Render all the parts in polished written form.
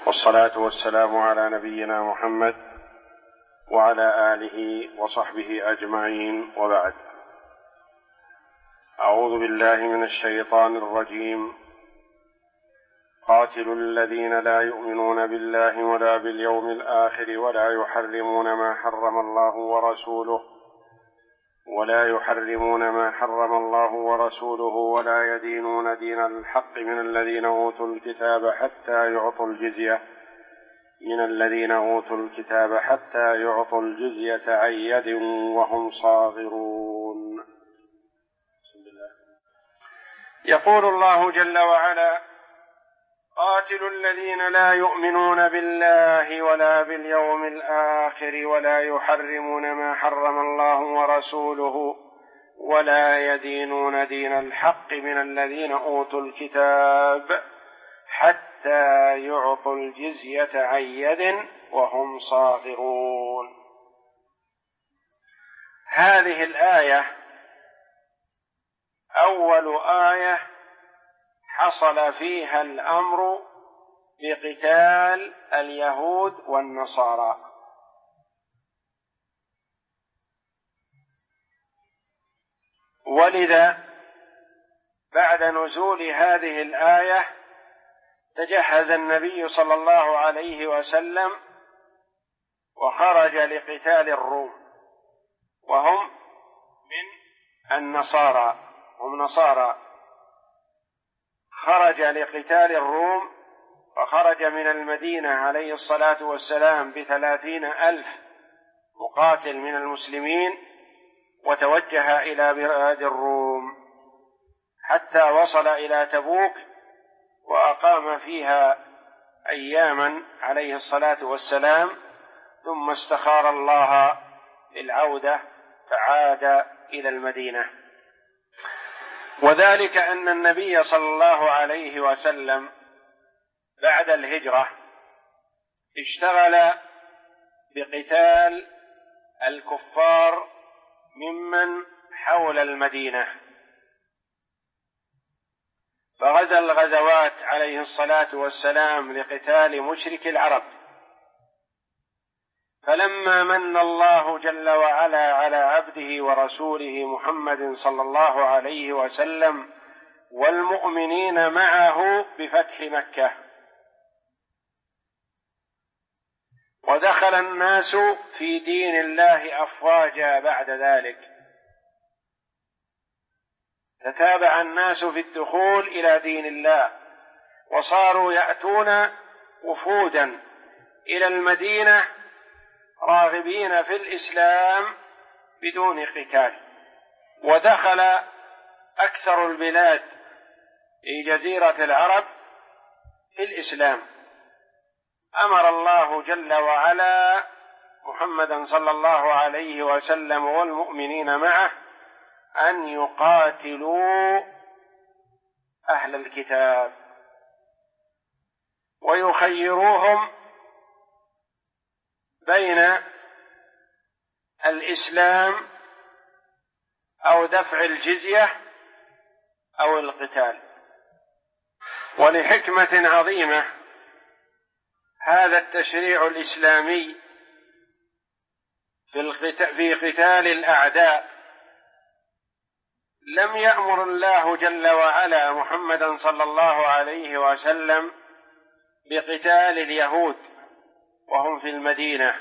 والصلاة والسلام على نبينا محمد وعلى آله وصحبه أجمعين، وبعد. أعوذ بالله من الشيطان الرجيم. قاتلوا الذين لا يؤمنون بالله ولا باليوم الآخر ولا يحرمون ما حرم الله ورسوله ولا يدينون دين الحق من الذين أوتوا الكتاب حتى يعطوا الجزية عن يد وهم صاغرون. يقول الله جل وعلا: قاتلوا الذين لا يؤمنون بالله ولا باليوم الآخر ولا يحرمون ما حرم الله ورسوله ولا يدينون دين الحق من الذين أوتوا الكتاب حتى يعطوا الجزية عن يد وهم صاغرون. هذه الآية أول آية حصل فيها الأمر بقتال اليهود والنصارى، ولذا بعد نزول هذه الآية تجهز النبي صلى الله عليه وسلم وخرج لقتال الروم، وهم من النصارى، هم نصارى. خرج لقتال الروم، فخرج من المدينة عليه الصلاة والسلام 30,000 مقاتل من المسلمين، وتوجه إلى بلاد الروم حتى وصل إلى تبوك، وأقام فيها أياما عليه الصلاة والسلام، ثم استخار الله للعودة فعاد إلى المدينة. وذلك أن النبي صلى الله عليه وسلم بعد الهجرة اشتغل بقتال الكفار ممن حول المدينة، فغزا الغزوات عليه الصلاة والسلام لقتال مشرك العرب. فلما من الله جل وعلا على عبده ورسوله محمد صلى الله عليه وسلم والمؤمنين معه بفتح مكة، ودخل الناس في دين الله أفواجا، بعد ذلك تتابع الناس في الدخول إلى دين الله، وصاروا يأتون وفودا إلى المدينة راغبين في الإسلام بدون قتال. ودخل أكثر البلاد في جزيرة العرب في الإسلام. أمر الله جل وعلا محمدا صلى الله عليه وسلم والمؤمنين معه أن يقاتلوا أهل الكتاب ويخيروهم بين الإسلام أو دفع الجزية أو القتال. ولحكمة عظيمة هذا التشريع الإسلامي في قتال الأعداء، لم يأمر الله جل وعلا محمدا صلى الله عليه وسلم بقتال اليهود وهم في المدينة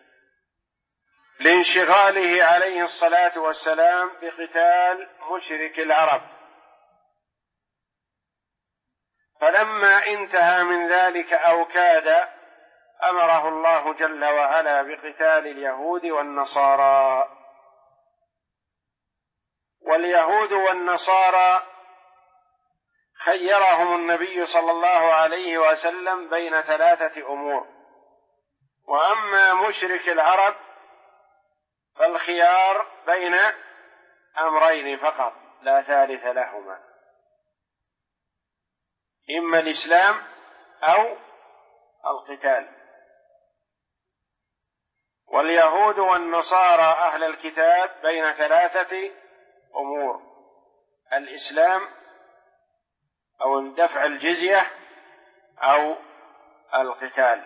لانشغاله عليه الصلاة والسلام بقتال مشرك العرب. فلما انتهى من ذلك أو كاد، أمره الله جل وعلا بقتال اليهود والنصارى. واليهود والنصارى خيرهم النبي صلى الله عليه وسلم بين 3 أمور، وأما مشرك العرب فالخيار بين أمرين فقط لا ثالث لهما، إما الإسلام أو القتال. واليهود والنصارى أهل الكتاب بين 3 أمور: الإسلام أو دفع الجزية أو القتال.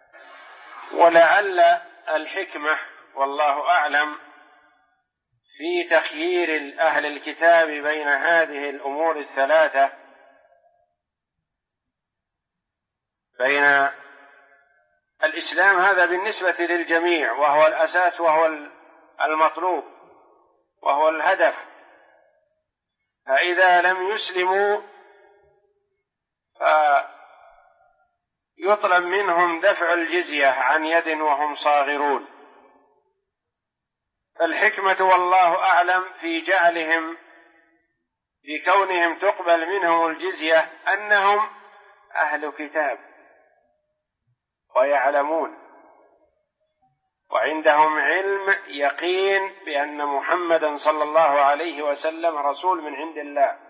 ولعل الحكمة والله أعلم في تخيير أهل الكتاب بين هذه الأمور الثلاثة، بين الإسلام هذا بالنسبة للجميع وهو الأساس وهو المطلوب وهو الهدف، فإذا لم يسلموا فيطلب منهم دفع الجزية عن يد وهم صاغرون. فالحكمة والله أعلم في جعلهم، في كونهم تقبل منهم الجزية، أنهم أهل كتاب ويعلمون وعندهم علم يقين بأن محمدا صلى الله عليه وسلم رسول من عند الله،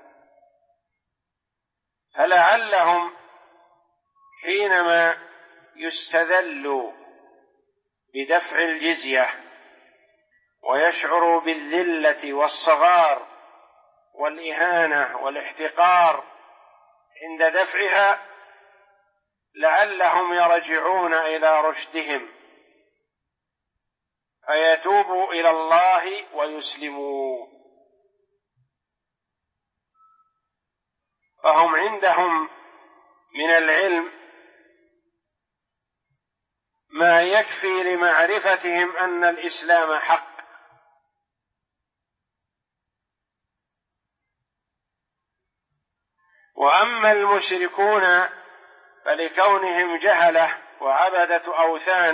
فلعلهم حينما يستذلوا بدفع الجزية ويشعروا بالذلة والصغار والإهانة والاحتقار عند دفعها، لعلهم يرجعون إلى رشدهم فيتوبوا إلى الله ويسلموا. فهم عندهم من العلم ما يكفي لمعرفتهم أن الإسلام حق. وأما المشركون فلكونهم جهلة وعبدة أوثان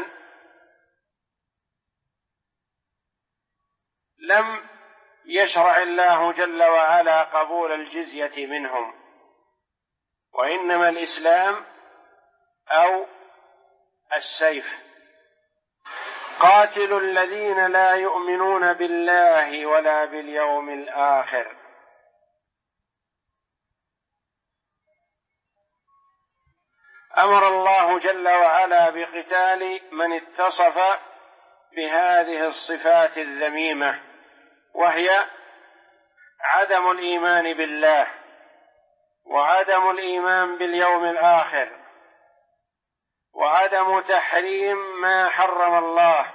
لم يشرع الله جل وعلا قبول الجزية منهم، وإنما الإسلام أو السيف. قاتلوا الذين لا يؤمنون بالله ولا باليوم الآخر. أمر الله جل وعلا بقتال من اتصف بهذه الصفات الذميمة، وهي عدم الإيمان بالله وعدم الإيمان باليوم الآخر وعدم تحريم ما حرم الله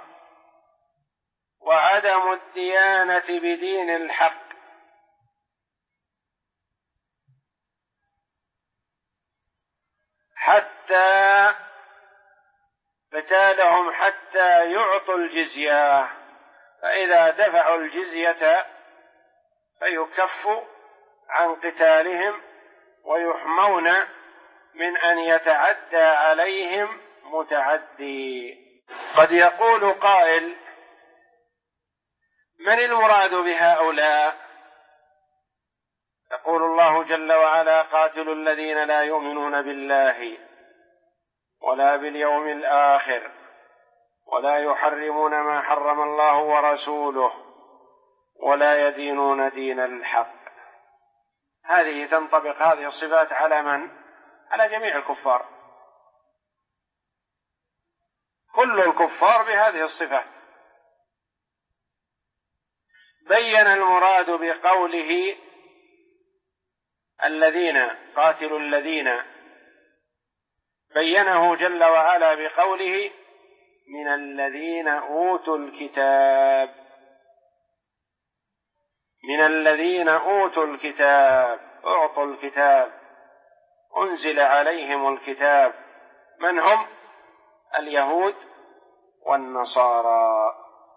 وعدم الديانة بدين الحق. حتى قتالهم حتى يعطوا الجزية، فإذا دفعوا الجزية فيكف عن قتالهم ويحمون من أن يتعدى عليهم متعدي. قد يقول قائل: من المراد بهؤلاء؟ يقول الله جل وعلا: قاتلوا الذين لا يؤمنون بالله ولا باليوم الآخر ولا يحرمون ما حرم الله ورسوله ولا يدينون دين الحق. هذه تنطبق هذه الصفات على من؟ على جميع الكفار، كل الكفار بهذه الصفة. بين المراد بقوله الذين، قاتلوا الذين، بينه جل وعلا بقوله من الذين أوتوا الكتاب، من الذين أوتوا الكتاب، أعطوا الكتاب، أنزل عليهم الكتاب. من هم؟ اليهود والنصارى.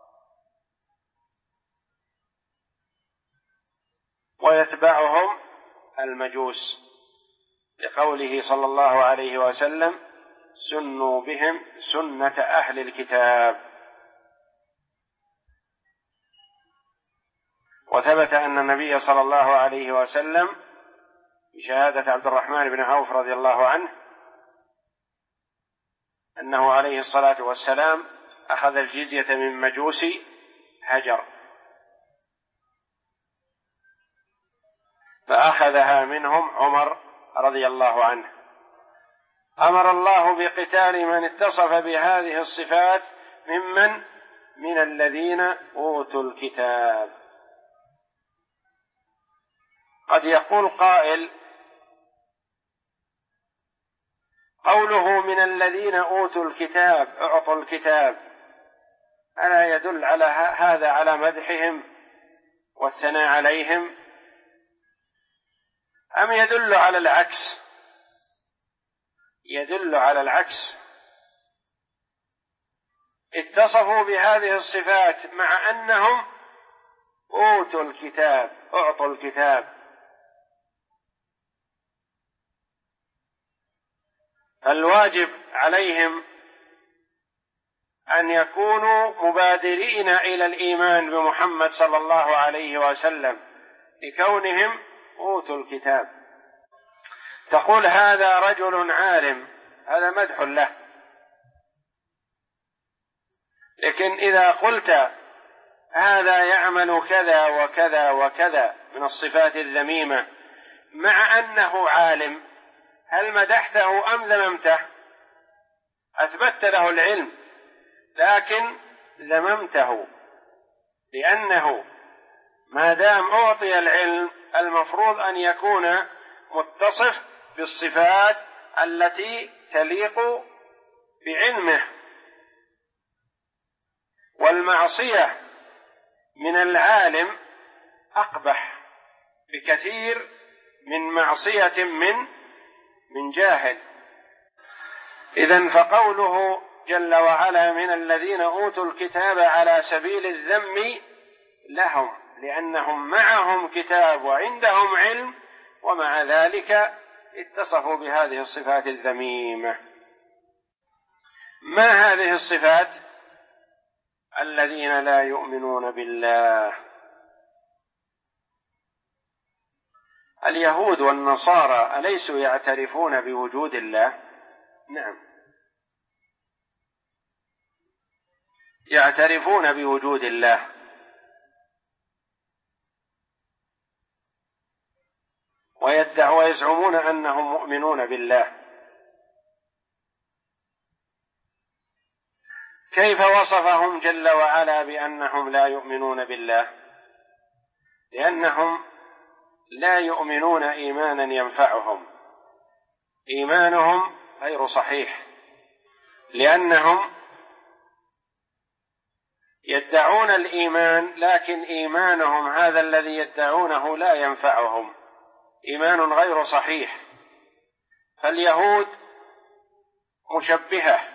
ويتبعهم المجوس، لقوله صلى الله عليه وسلم: سنوا بهم سنة أهل الكتاب. وثبت أن النبي صلى الله عليه وسلم بشهادة عبد الرحمن بن عوف رضي الله عنه أنه عليه الصلاة والسلام أخذ الجزية من مجوس هجر، فأخذها منهم عمر رضي الله عنه. أمر الله بقتال من اتصف بهذه الصفات ممن؟ من الذين أوتوا الكتاب. قد يقول قائل: قوله من الذين أوتوا الكتاب أعطوا الكتاب، ألا يدل على هذا على مدحهم والثناء عليهم، أم يدل على العكس؟ يدل على العكس، اتصفوا بهذه الصفات مع أنهم أوتوا الكتاب أعطوا الكتاب. الواجب عليهم أن يكونوا مبادرين إلى الإيمان بمحمد صلى الله عليه وسلم لكونهم أوتوا الكتاب. تقول هذا رجل عالم، هذا مدح له، لكن إذا قلت هذا يعمل كذا وكذا وكذا من الصفات الذميمة مع أنه عالم، هل مدحته أم ذممته؟ أثبتت له العلم لكن ذممته، لأنه ما دام أعطي العلم المفروض أن يكون متصف بالصفات التي تليق بعلمه. والمعصية من العالم أقبح بكثير من معصية من جاهل. إذن فقوله جل وعلا من الذين أوتوا الكتاب على سبيل الذم لهم، لأنهم معهم كتاب وعندهم علم، ومع ذلك اتصفوا بهذه الصفات الذميمة. ما هذه الصفات؟ الذين لا يؤمنون بالله. اليهود والنصارى أليسوا يعترفون بوجود الله؟ نعم، يعترفون بوجود الله، ويزعمون أنهم مؤمنون بالله. كيف وصفهم جل وعلا بأنهم لا يؤمنون بالله؟ لأنهم لا يؤمنون إيمانا ينفعهم، إيمانهم غير صحيح، لأنهم يدعون الإيمان لكن إيمانهم هذا الذي يدعونه لا ينفعهم، إيمان غير صحيح. فاليهود مشبهة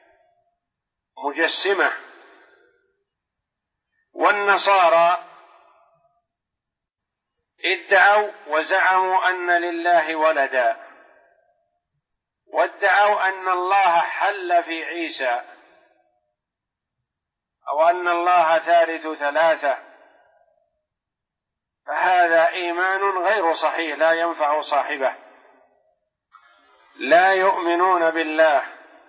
مجسمة، والنصارى ادعوا وزعموا أن لله ولدا، وادعوا أن الله حل في عيسى، أو أن الله ثالث ثلاثة، فهذا إيمان غير صحيح لا ينفع صاحبه. لا يؤمنون بالله،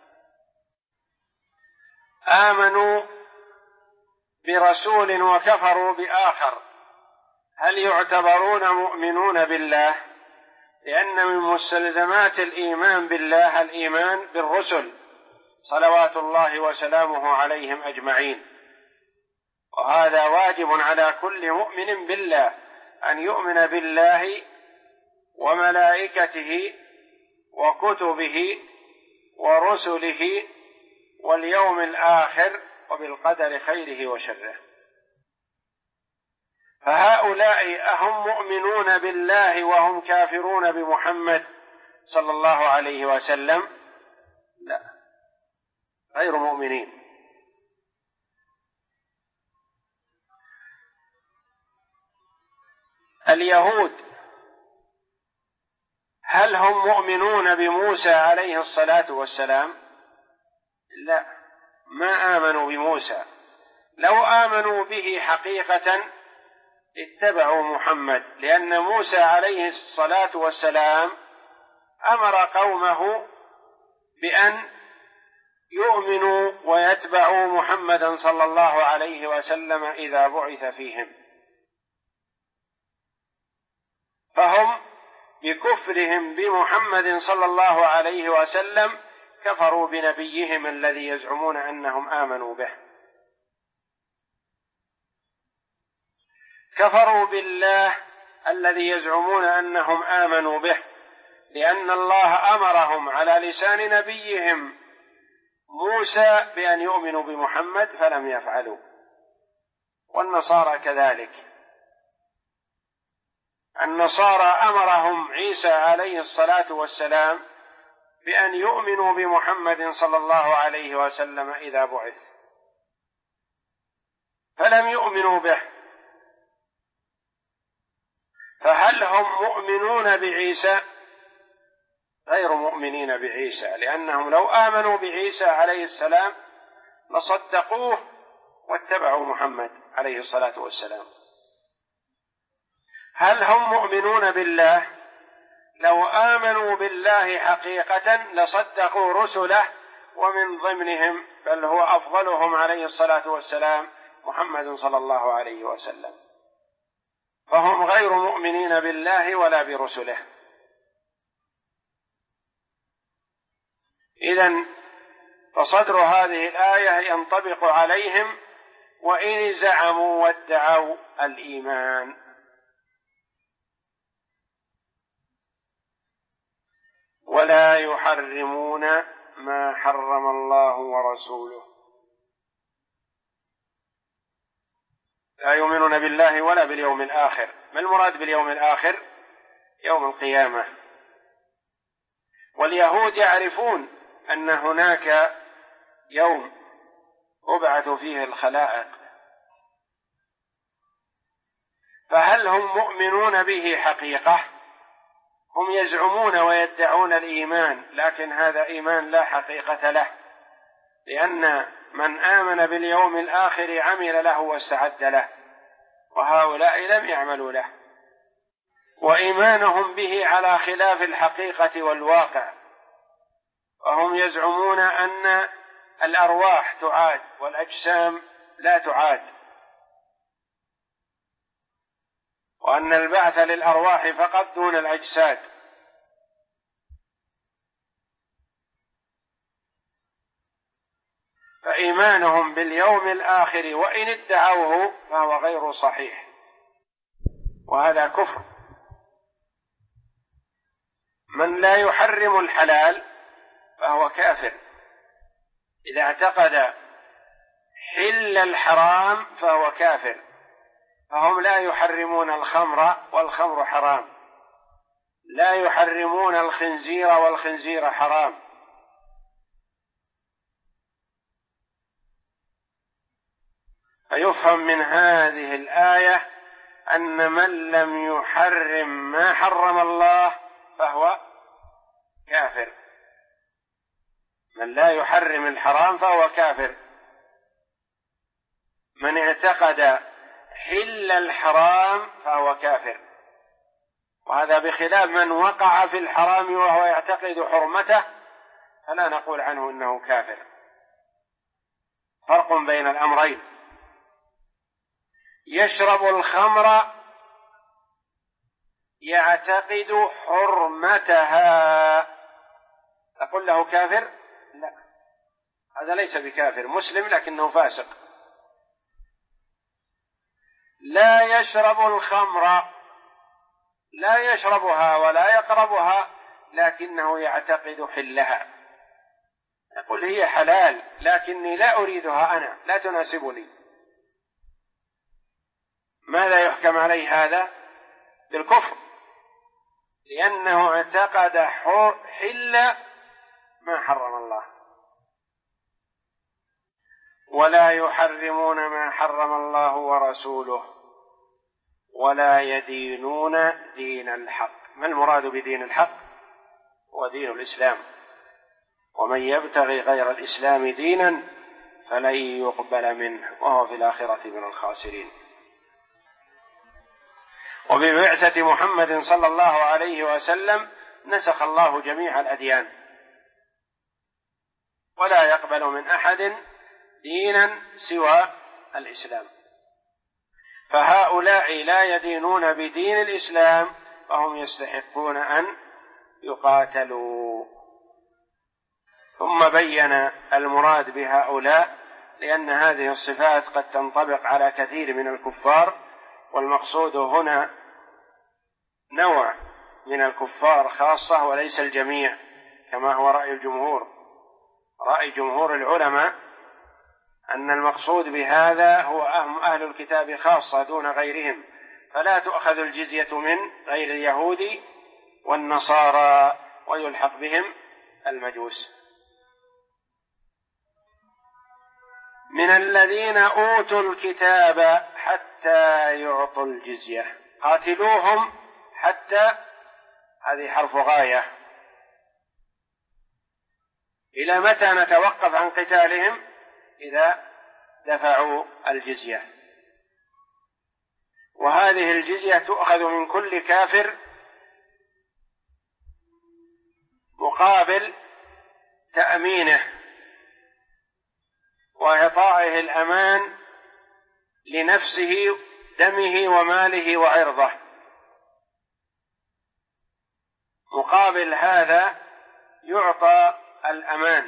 آمنوا برسول وكفروا بآخر، هل يعتبرون مؤمنون بالله؟ لأن من مستلزمات الإيمان بالله الإيمان بالرسل صلوات الله وسلامه عليهم أجمعين، وهذا واجب على كل مؤمن بالله أن يؤمن بالله وملائكته وكتبه ورسله واليوم الآخر وبالقدر خيره وشره. فهؤلاء أهم مؤمنون بالله وهم كافرون بمحمد صلى الله عليه وسلم؟ لا، غير مؤمنين. اليهود هل هم مؤمنون بموسى عليه الصلاة والسلام؟ لا، ما آمنوا بموسى. لو آمنوا به حقيقة اتبعوا محمد، لأن موسى عليه الصلاة والسلام أمر قومه بأن يؤمنوا ويتبعوا محمدا صلى الله عليه وسلم إذا بعث فيهم، فهم بكفرهم بمحمد صلى الله عليه وسلم كفروا بنبيهم الذي يزعمون أنهم آمنوا به، كفروا بالله الذي يزعمون أنهم آمنوا به، لأن الله أمرهم على لسان نبيهم موسى بأن يؤمنوا بمحمد فلم يفعلوا، والنصارى كذلك. النصارى أمرهم عيسى عليه الصلاة والسلام بأن يؤمنوا بمحمد صلى الله عليه وسلم إذا بعث، فلم يؤمنوا به. فهل هم مؤمنون بعيسى؟ غير مؤمنين بعيسى، لأنهم لو آمنوا بعيسى عليه السلام لصدقوه واتبعوا محمد عليه الصلاة والسلام. هل هم مؤمنون بالله؟ لو آمنوا بالله حقيقة لصدقوا رسله، ومن ضمنهم بل هو أفضلهم عليه الصلاة والسلام محمد صلى الله عليه وسلم. فهم غير مؤمنين بالله ولا برسله. إذن فصدر هذه الآية ينطبق عليهم وإن زعموا وادعوا الإيمان. ولا يحرمون ما حرم الله ورسوله، لا يؤمنون بالله ولا باليوم الآخر. ما المراد باليوم الآخر؟ يوم القيامة. واليهود يعرفون أن هناك يوم يبعث فيه الخلائق، فهل هم مؤمنون به حقيقة؟ هم يزعمون ويدعون الإيمان، لكن هذا إيمان لا حقيقة له، لأن من آمن باليوم الآخر عمل له واستعد له، وهؤلاء لم يعملوا له، وإيمانهم به على خلاف الحقيقة والواقع. وهم يزعمون أن الأرواح تعاد والأجسام لا تعاد، وأن البعث للأرواح فقط دون الأجساد. فإيمانهم باليوم الآخر وإن ادعوه فهو غير صحيح، وهذا كفر. من لا يحرم الحلال فهو كافر، إذا اعتقد حل الحرام فهو كافر. فهم لا يحرمون الخمر والخمر حرام، لا يحرمون الخنزير والخنزير حرام. فيفهم من هذه الآية أن من لم يحرم ما حرم الله فهو كافر. من لا يحرم الحرام فهو كافر. من اعتقد حل الحرام فهو كافر، وهذا بخلاف من وقع في الحرام وهو يعتقد حرمته، فلا نقول عنه إنه كافر. فرق بين الأمرين. يشرب الخمر يعتقد حرمتها، أقول له كافر؟ لا، هذا ليس بكافر، مسلم لكنه فاسق. لا يشرب الخمر، لا يشربها ولا يقربها، لكنه يعتقد حلها، يقول هي حلال لكني لا أريدها، أنا لا تناسبني. ماذا يحكم عليه هذا؟ بالكفر، لأنه اعتقد حل ما حرم الله. ولا يحرمون ما حرم الله ورسوله ولا يدينون دين الحق. ما المراد بدين الحق؟ هو دين الإسلام، ومن يبتغي غير الإسلام دينا فلن يقبل منه وهو في الآخرة من الخاسرين. وببعثة محمد صلى الله عليه وسلم نسخ الله جميع الأديان، ولا يقبل من أحد دينا سوى الإسلام. فهؤلاء لا يدينون بدين الإسلام، فهم يستحقون أن يقاتلوا. ثم بين المراد بهؤلاء، لأن هذه الصفات قد تنطبق على كثير من الكفار، والمقصود هنا نوع من الكفار خاصة وليس الجميع كما هو رأي الجمهور. رأي جمهور العلماء أن المقصود بهذا هو أهل الكتاب خاصة دون غيرهم، فلا تؤخذ الجزية من غير اليهود والنصارى ويلحق بهم المجوس. من الذين أوتوا الكتاب حتى يعطوا الجزية، قاتلوهم حتى، هذه حرف غاية، إلى متى نتوقف عن قتالهم؟ إذا دفعوا الجزية. وهذه الجزية تؤخذ من كل كافر مقابل تأمينه وإعطائه الأمان لنفسه، دمه وماله وعرضه. مقابل هذا يعطى الأمان.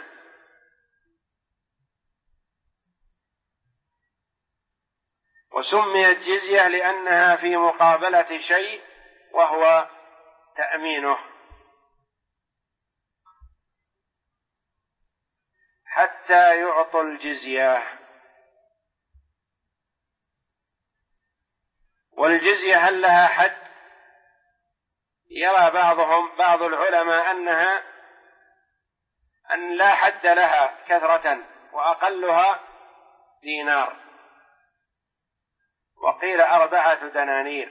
وسميت جزية لأنها في مقابلة شيء وهو تأمينه. حتى يعطوا الجزية. والجزية هل لها حد؟ يرى بعض العلماء أن لا حد لها كثرة، وأقلها دينار، وقيل 4 دنانير،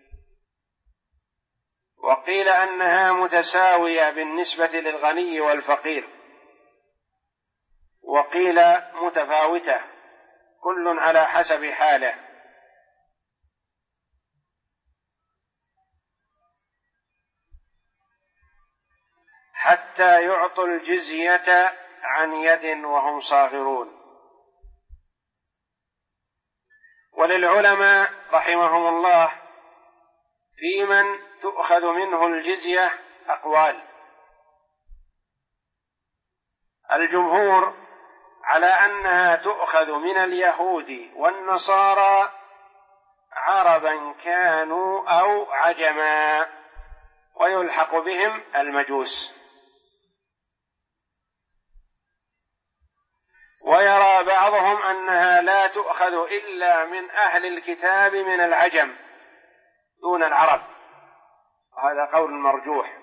وقيل أنها متساوية بالنسبة للغني والفقير، وقيل متفاوتة، كل على حسب حاله. حتى يعطوا الجزية عن يد وهم صاغرون. وللعلماء رحمهم الله في من تؤخذ منه الجزية أقوال. الجمهور على أنها تؤخذ من اليهود والنصارى عربا كانوا أو عجما، ويلحق بهم المجوس. ويرى بعضهم أنها لا تؤخذ إلا من أهل الكتاب من العجم دون العرب، وهذا قول مرجوح.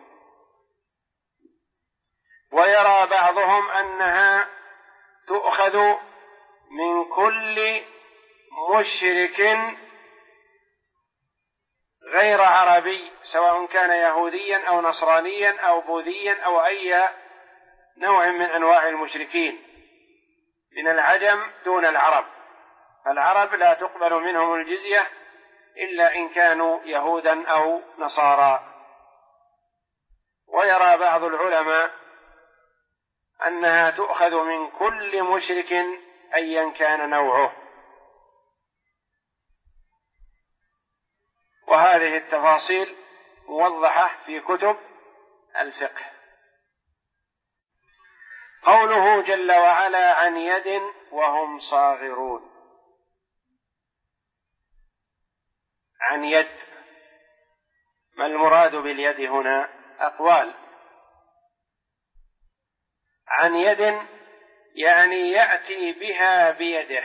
ويرى بعضهم أنها تؤخذ من كل مشرك غير عربي، سواء كان يهوديا أو نصرانيا أو بوذيا أو أي نوع من أنواع المشركين من العجم دون العرب. فالعرب لا تقبل منهم الجزية إلا إن كانوا يهودا أو نصارى. ويرى بعض العلماء أنها تؤخذ من كل مشرك أيا كان نوعه. وهذه التفاصيل موضحة في كتب الفقه. قوله جل وعلا عن يد وهم صاغرون. عن يد، ما المراد باليد هنا؟ أقوال. عن يد يعني يأتي بها بيده،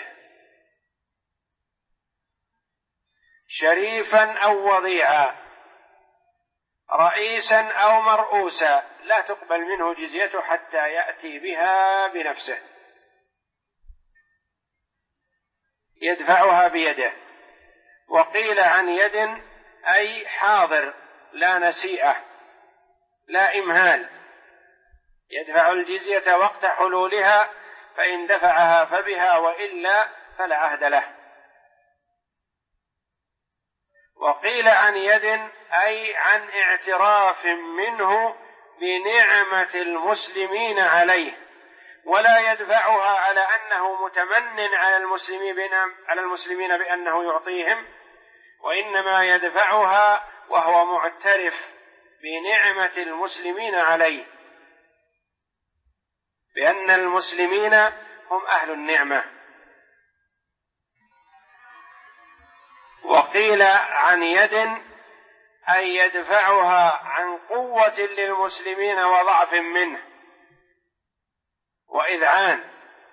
شريفا أو وضيعا، رئيسا أو مرؤوسا، لا تقبل منه جزيته حتى يأتي بها بنفسه، يدفعها بيده. وقيل عن يد أي حاضر، لا نسيئة، لا إمهال، يدفع الجزية وقت حلولها، فإن دفعها فبها، وإلا فلا عهد له. وقيل عن يد أي عن اعتراف منه بنعمة المسلمين عليه، ولا يدفعها على أنه متمن على المسلمين بأنه يعطيهم، وإنما يدفعها وهو معترف بنعمة المسلمين عليه، بأن المسلمين هم أهل النعمة. وقيل عن يد أن يدفعها عن قوة للمسلمين وضعف منه وإذعان.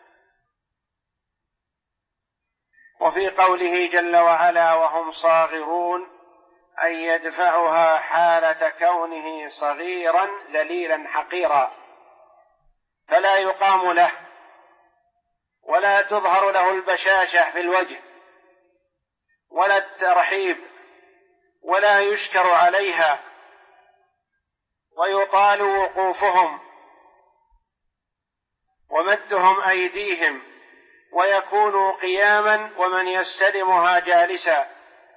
وفي قوله جل وعلا وهم صاغرون أن يدفعها حالة كونه صغيرا ذليلا حقيرا، فلا يقام له ولا تظهر له البشاشة في الوجه ولا الترحيب ولا يشكر عليها، ويطال وقوفهم ومدهم أيديهم ويكونوا قياما ومن يستلمها جالسا.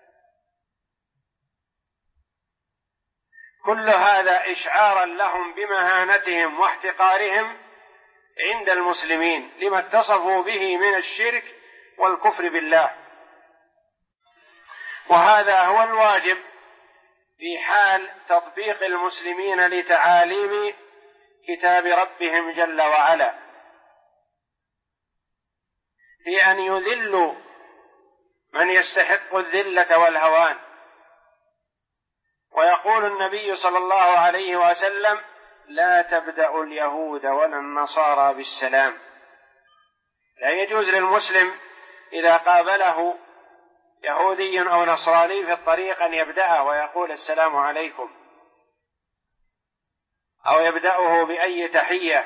كل هذا إشعارا لهم بمهانتهم واحتقارهم عند المسلمين لما اتصفوا به من الشرك والكفر بالله. وهذا هو الواجب في حال تطبيق المسلمين لتعاليم كتاب ربهم جل وعلا، في أن يذلوا من يستحق الذلة والهوان. ويقول النبي صلى الله عليه وسلم لا تبدأ اليهود ولا النصارى بالسلام. لا يجوز للمسلم إذا قابله يهودي أو نصراني في الطريق أن يبدأه ويقول السلام عليكم، أو يبدأه بأي تحية.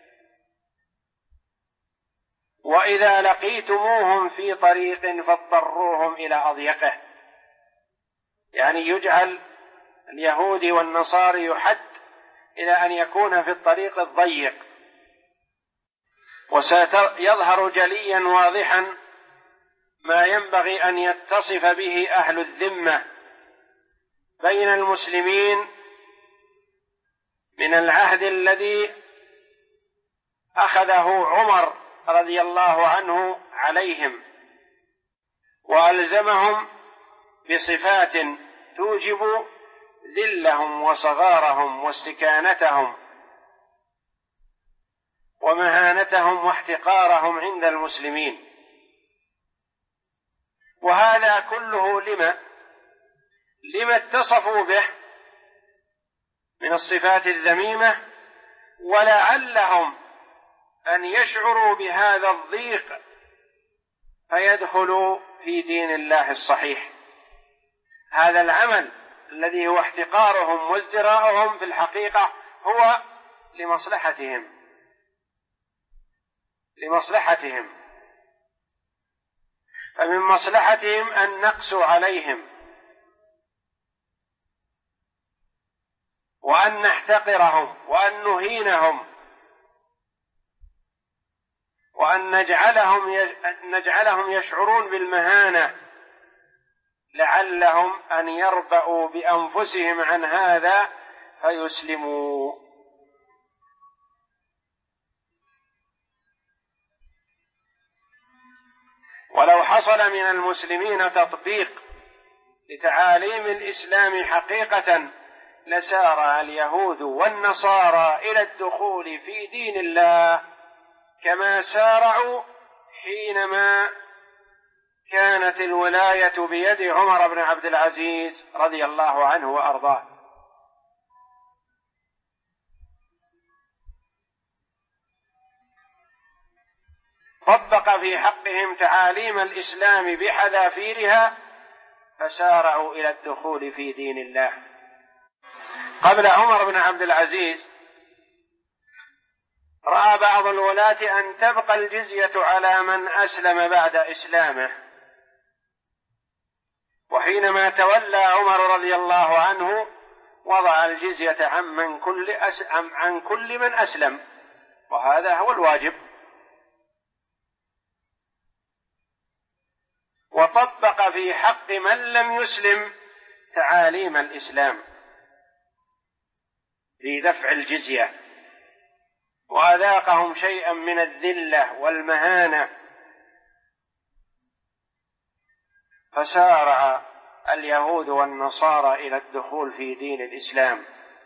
وإذا لقيتموهم في طريق فاضطروهم إلى أضيقه، يعني يجعل اليهودي والنصاري يحد إلى أن يكون في الطريق الضيق. وسيظهر جليا واضحا ما ينبغي أن يتصف به أهل الذمة بين المسلمين من العهد الذي أخذه عمر رضي الله عنه عليهم، وألزمهم بصفات توجب ذلهم وصغارهم واستكانتهم ومهانتهم واحتقارهم عند المسلمين. وهذا كله لما اتصفوا به من الصفات الذميمة، ولعلهم أن يشعروا بهذا الضيق فيدخلوا في دين الله الصحيح. هذا العمل الذي هو احتقارهم وازدراءهم في الحقيقة هو لمصلحتهم، فمن مصلحتهم أن نقسو عليهم وأن نحتقرهم وأن نهينهم وأن نجعلهم يشعرون بالمهانة، لعلهم أن يربأوا بأنفسهم عن هذا فيسلموا. ولو حصل من المسلمين تطبيق لتعاليم الإسلام حقيقة لسارع اليهود والنصارى إلى الدخول في دين الله كما سارعوا حينما كانت الولاية بيد عمر بن عبد العزيز رضي الله عنه وأرضاه. طبق في حقهم تعاليم الإسلام بحذافيرها فسارعوا إلى الدخول في دين الله. قبل عمر بن عبد العزيز رأى بعض الولاة أن تبقى الجزية على من أسلم بعد إسلامه، وحينما تولى عمر رضي الله عنه وضع الجزية عن كل من أسلم، وهذا هو الواجب. وطبق في حق من لم يسلم تعاليم الإسلام في دفع الجزية، وأذاقهم شيئا من الذلة والمهانة، فسارع اليهود والنصارى إلى الدخول في دين الإسلام،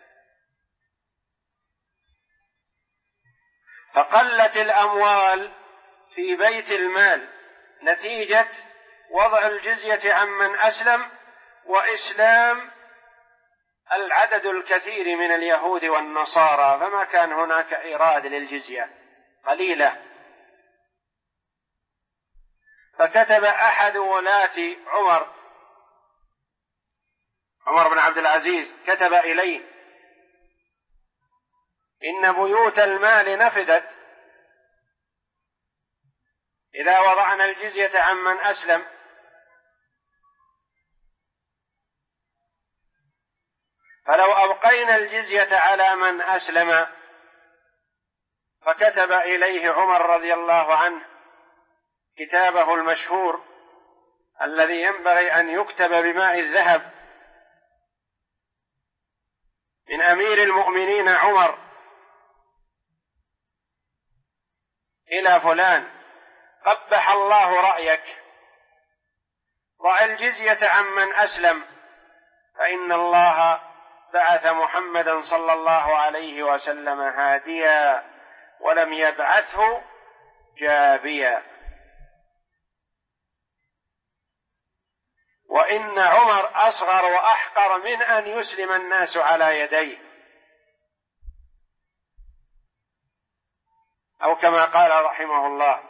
فقلت الأموال في بيت المال نتيجة وضع الجزية عمن أسلم وإسلام العدد الكثير من اليهود والنصارى، فما كان هناك إيراد للجزية، قليلة. فكتب أحد ولاة عمر بن عبد العزيز، كتب إليه: إن بيوت المال نفدت إذا وضعنا الجزية عمن أسلم، فلو أبقينا الجزية على من أسلم. فكتب إليه عمر رضي الله عنه كتابه المشهور الذي ينبغي أن يكتب بماء الذهب من أمير المؤمنين عمر إلى فلان: قبح الله رأيك، ضع الجزية عمن أسلم، فإن الله بعث محمدا صلى الله عليه وسلم هاديا ولم يبعثه جابيا. وإن عمر أصغر وأحقر من أن يسلم الناس على يديه، أو كما قال رحمه الله.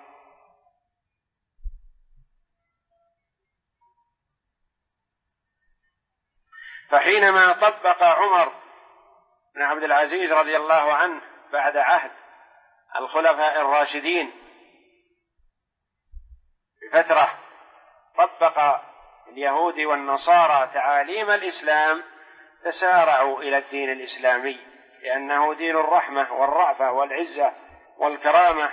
فحينما طبق عمر بن عبد العزيز رضي الله عنه بعد عهد الخلفاء الراشدين بفترة، طبق اليهود والنصارى تعاليم الإسلام، تسارعوا إلى الدين الإسلامي، لأنه دين الرحمة والرأفة والعزة والكرامة،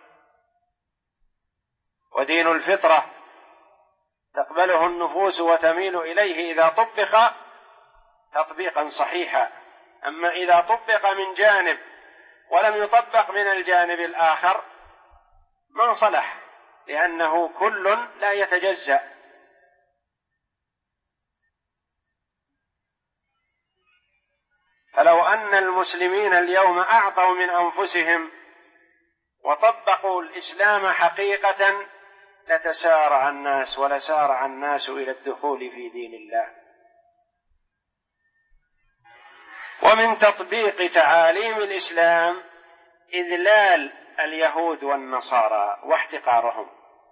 ودين الفطرة تقبله النفوس وتميل إليه إذا طبق تطبيقا صحيحا. أما إذا طبق من جانب ولم يطبق من الجانب الآخر ما صلح، لأنه كل لا يتجزأ. فلو أن المسلمين اليوم أعطوا من أنفسهم وطبقوا الإسلام حقيقة لتسارع الناس ولسارع الناس إلى الدخول في دين الله. ومن تطبيق تعاليم الإسلام إذلال اليهود والنصارى واحتقارهم،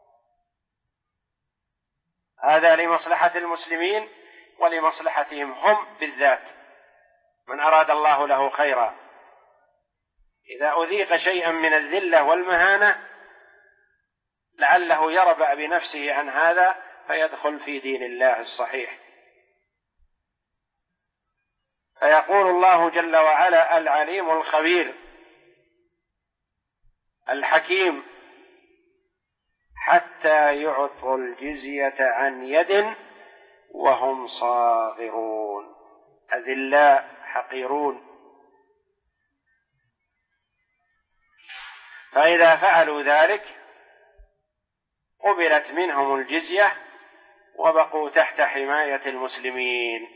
هذا لمصلحة المسلمين ولمصلحتهم هم بالذات، من أراد الله له خيرا. إذا أذيق شيئا من الذلة والمهانة لعله يربأ بنفسه عن هذا فيدخل في دين الله الصحيح. فيقول الله جل وعلا: العليم الخبير الحكيم، حتى يعطوا الجزية عن يد وهم صاغرون، أذلاء حقيرون. فإذا فعلوا ذلك قبلت منهم الجزية وبقوا تحت حماية المسلمين.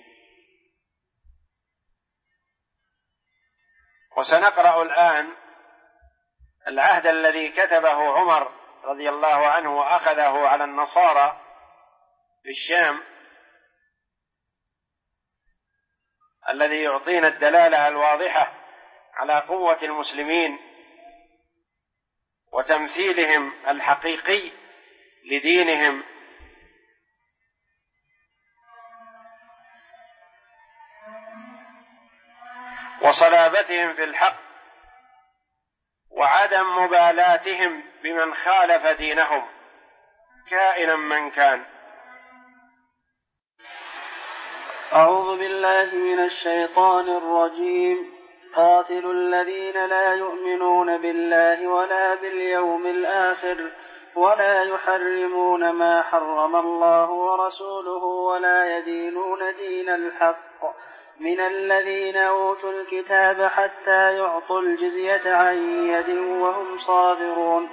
وسنقرأ الآن العهد الذي كتبه عمر رضي الله عنه وأخذه على النصارى في الشام، الذي يعطينا الدلالة الواضحة على قوة المسلمين وتمثيلهم الحقيقي لدينهم. وصلابتهم في الحق وعدم مبالاتهم بمن خالف دينهم كائنا من كان. أعوذ بالله من الشيطان الرجيم. قاتلوا الذين لا يؤمنون بالله ولا باليوم الآخر ولا يحرمون ما حرم الله ورسوله ولا يدينون دين الحق من الذين أوتوا الكتاب حتى يعطوا الجزية عن يد وهم صاغرون.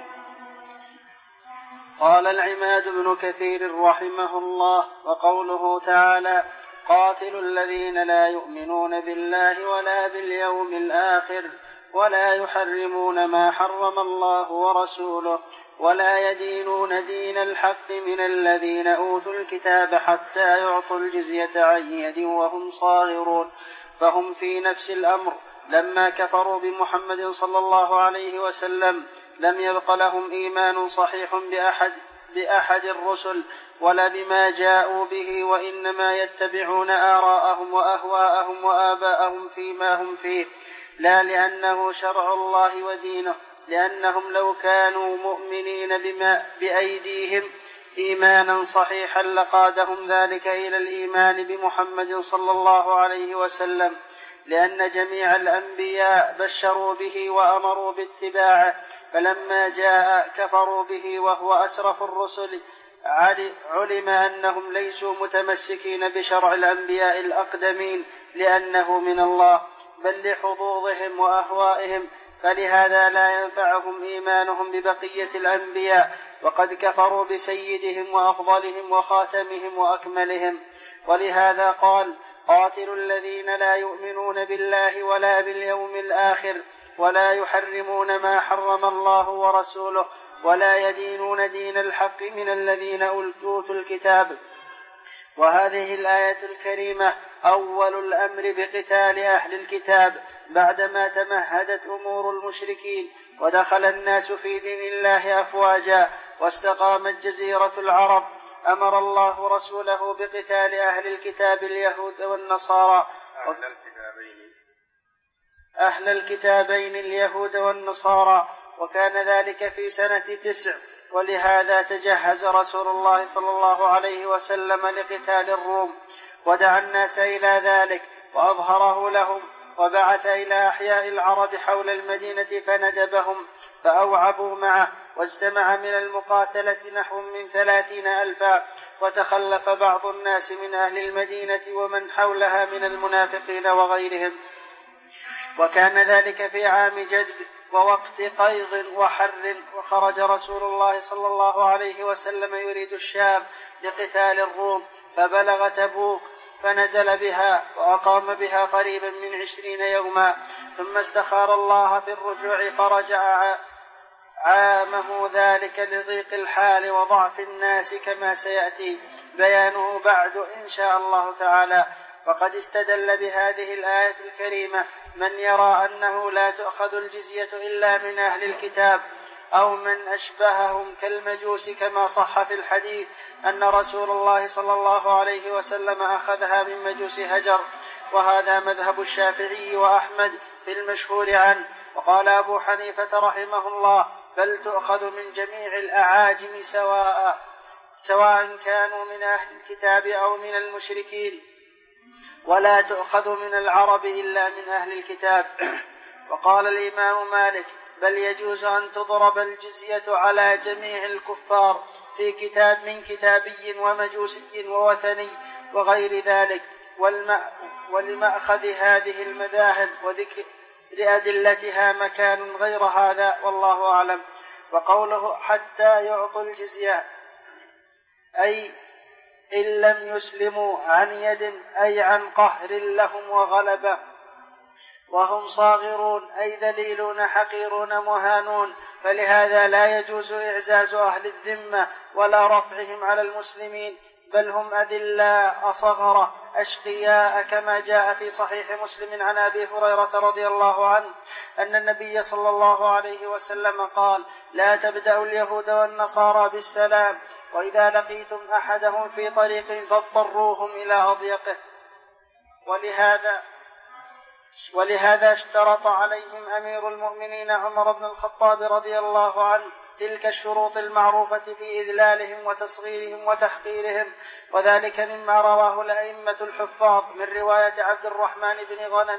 قال العماد بن كثير رحمه الله: وقوله تعالى: قاتلوا الذين لا يؤمنون بالله ولا باليوم الآخر ولا يحرمون ما حرم الله ورسوله ولا يدينون دين الحق من الذين أوتوا الكتاب حتى يعطوا الجزية عن يد وهم صاغرون. فهم في نفس الأمر لما كفروا بمحمد صلى الله عليه وسلم لم يبق لهم إيمان صحيح بأحد الرسل ولا بما جاءوا به، وإنما يتبعون آراءهم وأهواءهم وآباءهم فيما هم فيه، لا لأنه شرع الله ودينه، لأنهم لو كانوا مؤمنين بما بأيديهم إيمانا صحيحا لقادهم ذلك إلى الإيمان بمحمد صلى الله عليه وسلم، لأن جميع الأنبياء بشروا به وأمروا باتباعه، فلما جاء كفروا به وهو أشرف الرسل علم أنهم ليسوا متمسكين بشرع الأنبياء الأقدمين لأنه من الله، بل لحظوظهم وأهوائهم، فلهذا لا ينفعهم إيمانهم ببقية الأنبياء، وقد كفروا بسيدهم وأفضلهم وخاتمهم وأكملهم. ولهذا قال: قاتلوا الذين لا يؤمنون بالله ولا باليوم الآخر ولا يحرمون ما حرم الله ورسوله ولا يدينون دين الحق من الذين أوتوا الكتاب. وهذه الآية الكريمة أول الأمر بقتال أهل الكتاب بعدما تمهدت أمور المشركين ودخل الناس في دين الله أفواجا واستقامت جزيرة العرب. أمر الله رسوله بقتال أهل الكتاب اليهود والنصارى أهل الكتابين اليهود والنصارى، وكان ذلك في سنة 9، ولهذا تجهز رسول الله صلى الله عليه وسلم لقتال الروم، ودعا الناس إلى ذلك وأظهره لهم، وبعث إلى أحياء العرب حول المدينة فندبهم فأوعبوا معه، واجتمع من المقاتلة نحو من 30,000، وتخلف بعض الناس من أهل المدينة ومن حولها من المنافقين وغيرهم. وكان ذلك في عام جدب ووقت قيض وحر، وخرج رسول الله صلى الله عليه وسلم يريد الشام لقتال الروم، فبلغ تبوك فنزل بها وأقام بها قريبا من 20 يوما، ثم استخار الله في الرجوع فرجع عامه ذلك لضيق الحال وضعف الناس كما سيأتي بيانه بعد إن شاء الله تعالى. وقد استدل بهذه الآية الكريمة من يرى أنه لا تؤخذ الجزية إلا من أهل الكتاب أو من أشبههم كالمجوس، كما صح في الحديث أن رسول الله صلى الله عليه وسلم أخذها من مجوس هجر، وهذا مذهب الشافعي وأحمد في المشهور عنه. وقال أبو حنيفة رحمه الله: بل تؤخذ من جميع الأعاجم سواء كانوا من أهل الكتاب أو من المشركين، ولا تؤخذ من العرب إلا من أهل الكتاب. وقال الإمام مالك: بل يجوز أن تضرب الجزية على جميع الكفار في كتاب من كتابي ومجوسي ووثني وغير ذلك. ولمأخذ هذه المذاهب وذكر أدلتها مكان غير هذا، والله أعلم. وقوله حتى يعطوا الجزية أي إن لم يسلموا عن يد، أي عن قهر لهم وغلبة، وهم صاغرون أي ذليلون حقيرون مهانون، فلهذا لا يجوز إعزاز أهل الذمة ولا رفعهم على المسلمين، بل هم أذلاء صغرة أشقياء، كما جاء في صحيح مسلم عن أبي هريرة رضي الله عنه أن النبي صلى الله عليه وسلم قال: لا تبدأوا اليهود والنصارى بالسلام، وإذا لقيتم أحدهم في طريق فاضطروهم إلى أضيقه. ولهذا اشترط عليهم أمير المؤمنين عمر بن الخطاب رضي الله عنه تلك الشروط المعروفة في إذلالهم وتصغيرهم وتحقيرهم، وذلك مما رواه الأئمة الحفاظ من رواية عبد الرحمن بن غنم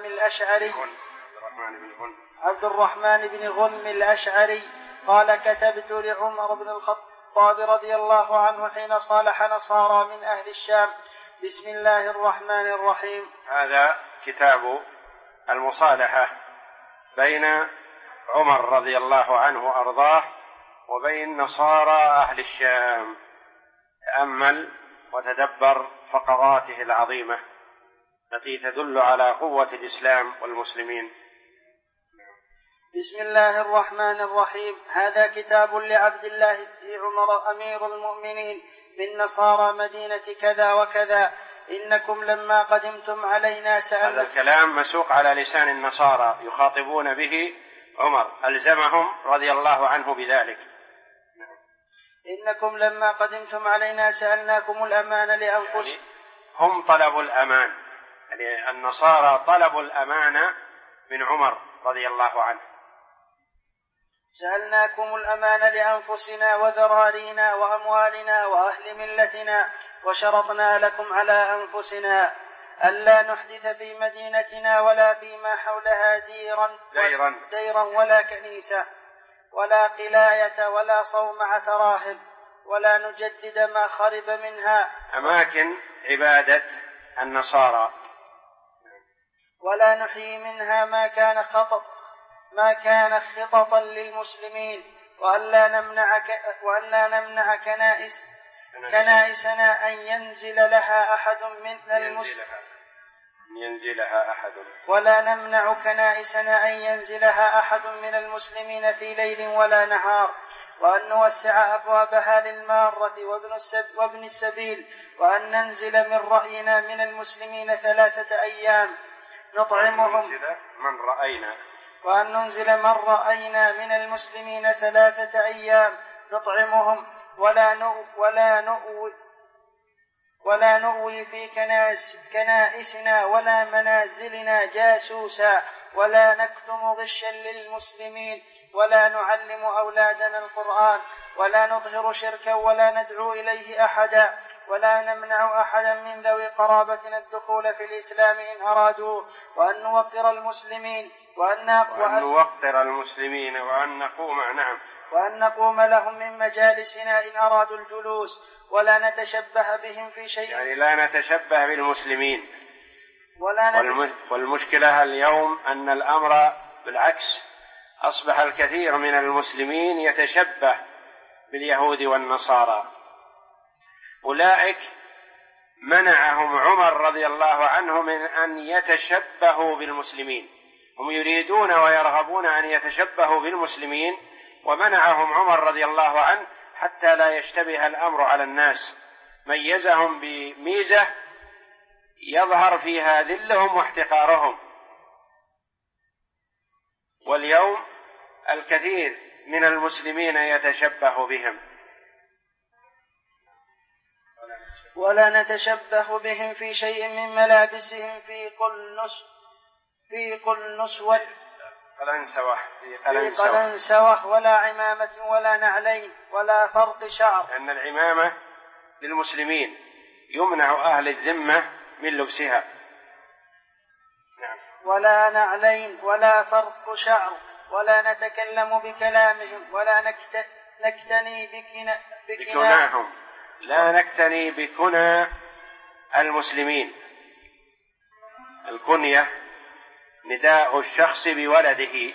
الأشعري قال: كتبت لعمر بن الخطاب رضي الله عنه حين صالح نصارى من أهل الشام: بسم الله الرحمن الرحيم. هذا كتاب المصالحة بين عمر رضي الله عنه وأرضاه وبين نصارى أهل الشام. تأمل وتدبر فقراته العظيمة التي تدل على قوة الإسلام والمسلمين. بسم الله الرحمن الرحيم. هذا كتاب لعبد الله بن عمر أمير المؤمنين بالنصارى مدينة كذا وكذا، إنكم لما قدمتم علينا سألنا. هذا الكلام مسوق على لسان النصارى يخاطبون به عمر، ألزمهم رضي الله عنه بذلك. إنكم لما قدمتم علينا سألناكم الأمان لأنفسكم، يعني هم طلبوا الأمان، يعني النصارى طلبوا الأمان من عمر رضي الله عنه. سألناكم الأمان لأنفسنا وذرارينا وأموالنا وأهل ملتنا، وشرطنا لكم على أنفسنا ألا نحدث في مدينتنا ولا فيما حولها ديرا ولا كنيسة ولا قلاية ولا صومعة راهب، ولا نجدد ما خرب منها أماكن عبادة النصارى، ولا نحيي منها ما كان خططا للمسلمين، وألا نمنع كنائسنا أن ينزل لها أحد من المسلمين، ولا نمنع كنائسنا أن ينزلها أحد من المسلمين في ليل ولا نهار، وأن نوسع أبوابها للمارة وابن السبيل، وأن ننزل من رأينا من المسلمين 3 أيام نطعمهم، وأن ننزل من رأينا من المسلمين 3 أيام نطعمهم، ولا نؤوي في كنائسنا ولا منازلنا جاسوسا، ولا نكتم غشا للمسلمين، ولا نعلم أولادنا القرآن، ولا نظهر شركا ولا ندعو إليه أحدا، ولا نمنع أحدا من ذوي قرابتنا الدخول في الإسلام إن أرادوه، وأن نوقر المسلمين وأن نقوم لهم من مجالسنا إن أرادوا الجلوس، ولا نتشبه بهم في شيء، يعني لا نتشبه بالمسلمين. والمشكلة اليوم أن الأمر بالعكس، أصبح الكثير من المسلمين يتشبه باليهود والنصارى. أولئك منعهم عمر رضي الله عنه من أن يتشبهوا بالمسلمين، هم يريدون ويرغبون أن يتشبهوا بالمسلمين، ومنعهم عمر رضي الله عنه حتى لا يشتبه الأمر على الناس، ميزهم بميزة يظهر فيها ذلهم واحتقارهم. واليوم الكثير من المسلمين يتشبه بهم. ولا نتشبه بهم في شيء من ملابسهم في قلنسوة ولا عمامة ولا نعلين ولا فرق شعر، لأن العمامة للمسلمين يمنع أهل الذمة من لبسها. ولا نعلين ولا فرق شعر، ولا نتكلم بكلامهم، ولا نكتني بكناهم، لا نكتني بكنى المسلمين. الكنية نداء الشخص بولده،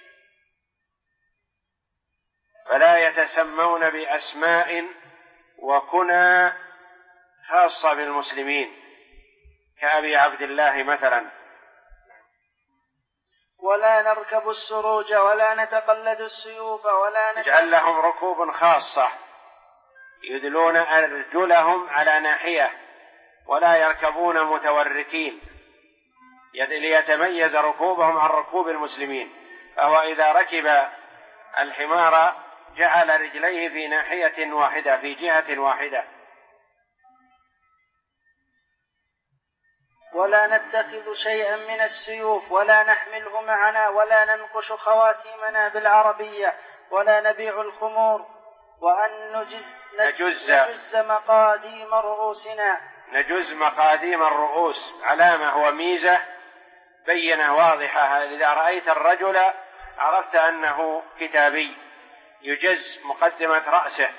فلا يتسمون بأسماء وكنى خاصة بالمسلمين كأبي عبد الله مثلا. ولا نركب السروج ولا نتقلد السيوف نجعل لهم ركوب خاصة يدلون أرجلهم على ناحية، ولا يركبون متوركين ليتميز ركوبهم عن ركوب المسلمين. فهو إذا ركب الحمار جعل رجليه في ناحية واحدة في جهة واحدة. ولا نتخذ شيئا من السيوف ولا نحمله معنا، ولا ننقش خواتيمنا بالعربية، ولا نبيع الخمور، وأن نجز مقاديم رؤوسنا. نجز مقاديم الرؤوس علامة وميزة بينة واضحة، إذا رأيت الرجل عرفت أنه كتابي، يجز مقدمة رأسه.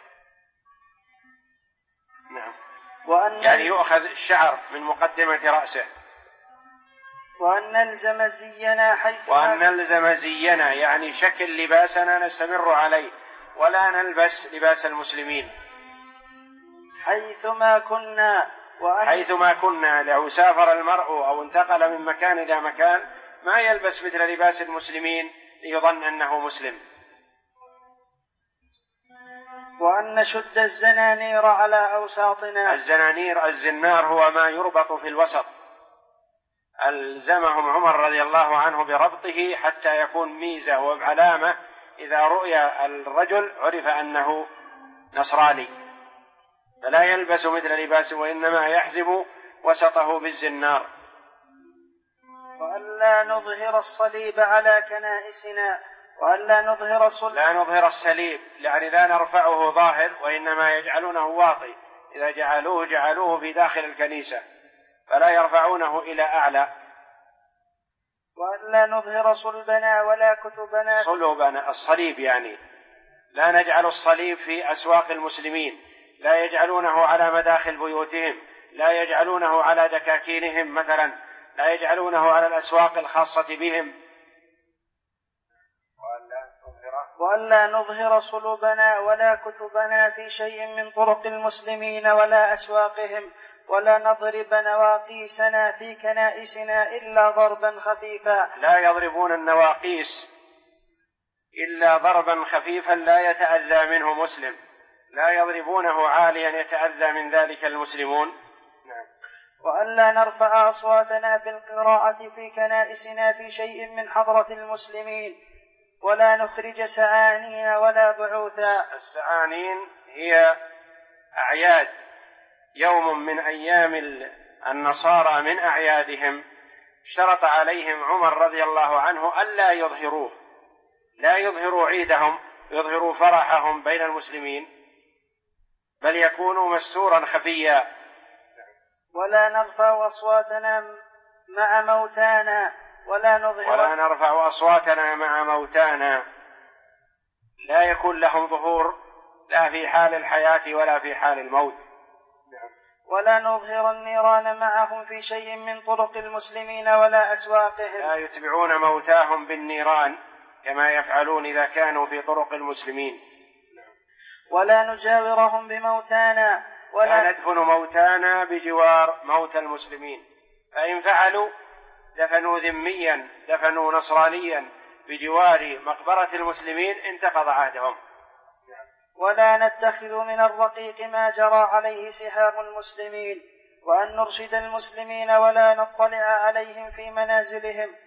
نعم، يعني يؤخذ الشعر من مقدمة رأسه. وأن نلزم زينا نلزم زينا يعني شكل لباسنا نستمر عليه، ولا نلبس لباس المسلمين حيثما كنا. لو سافر المرء أو انتقل من مكان إلى مكان ما يلبس مثل لباس المسلمين، ليظن أنه مسلم. وأن نشد الزنانير على أوساطنا. الزنانير الزنار هو ما يربط في الوسط، ألزمهم عمر رضي الله عنه بربطه حتى يكون ميزة وعلامة، إذا رؤي الرجل عرف أنه نصراني، فلا يلبس مثل لباسه وإنما يحزم وسطه بالزنار. وألا نظهر الصليب على كنائسنا، وألا نظهر الصليب، يعني لا نرفعه ظاهر وإنما يجعلونه واطي، إذا جعلوه في داخل الكنيسة فلا يرفعونه إلى أعلى. وألا نظهر صلبنا ولا كتبنا. صلبنا الصليب، يعني لا نجعل الصليب في أسواق المسلمين، لا يجعلونه على مداخل بيوتهم، لا يجعلونه على دكاكينهم مثلا، لا يجعلونه على الأسواق الخاصة بهم. وألا نظهر صلبنا ولا كتبنا في شيء من طرق المسلمين ولا أسواقهم، ولا نضرب نواقيسنا في كنائسنا إلا ضربا خفيفا. لا يضربون النواقيس إلا ضربا خفيفا لا يتأذى منه مسلم، لا يضربونه عاليا يتأذى من ذلك المسلمون. وألا نرفع أصواتنا بالقراءة في كنائسنا في شيء من حضرة المسلمين، ولا نخرج سعانين ولا بعوثا. السعانين هي أعياد، يوم من أيام النصارى من أعيادهم، شرط عليهم عمر رضي الله عنه ألا يظهروه، لا يظهروا عيدهم، يظهروا فرحهم بين المسلمين، بل يكونوا مستورا خفيا. ولا نرفع أصواتنا مع موتانا، ولا نرفع أصواتنا مع موتانا، لا يكون لهم ظهور لا في حال الحياة ولا في حال الموت. ولا نظهر النيران معهم في شيء من طرق المسلمين ولا أسواقهم. لا يتبعون موتاهم بالنيران كما يفعلون إذا كانوا في طرق المسلمين. ولا نجاورهم بموتانا، ولا ندفن موتانا بجوار موتى المسلمين، فإن فعلوا دفنوا ذميا، دفنوا نصرانيا بجوار مقبرة المسلمين انتقض عهدهم. ولا نتخذ من الرقيق ما جرى عليه سحاق المسلمين، وأن نرشد المسلمين ولا نطلع عليهم في منازلهم،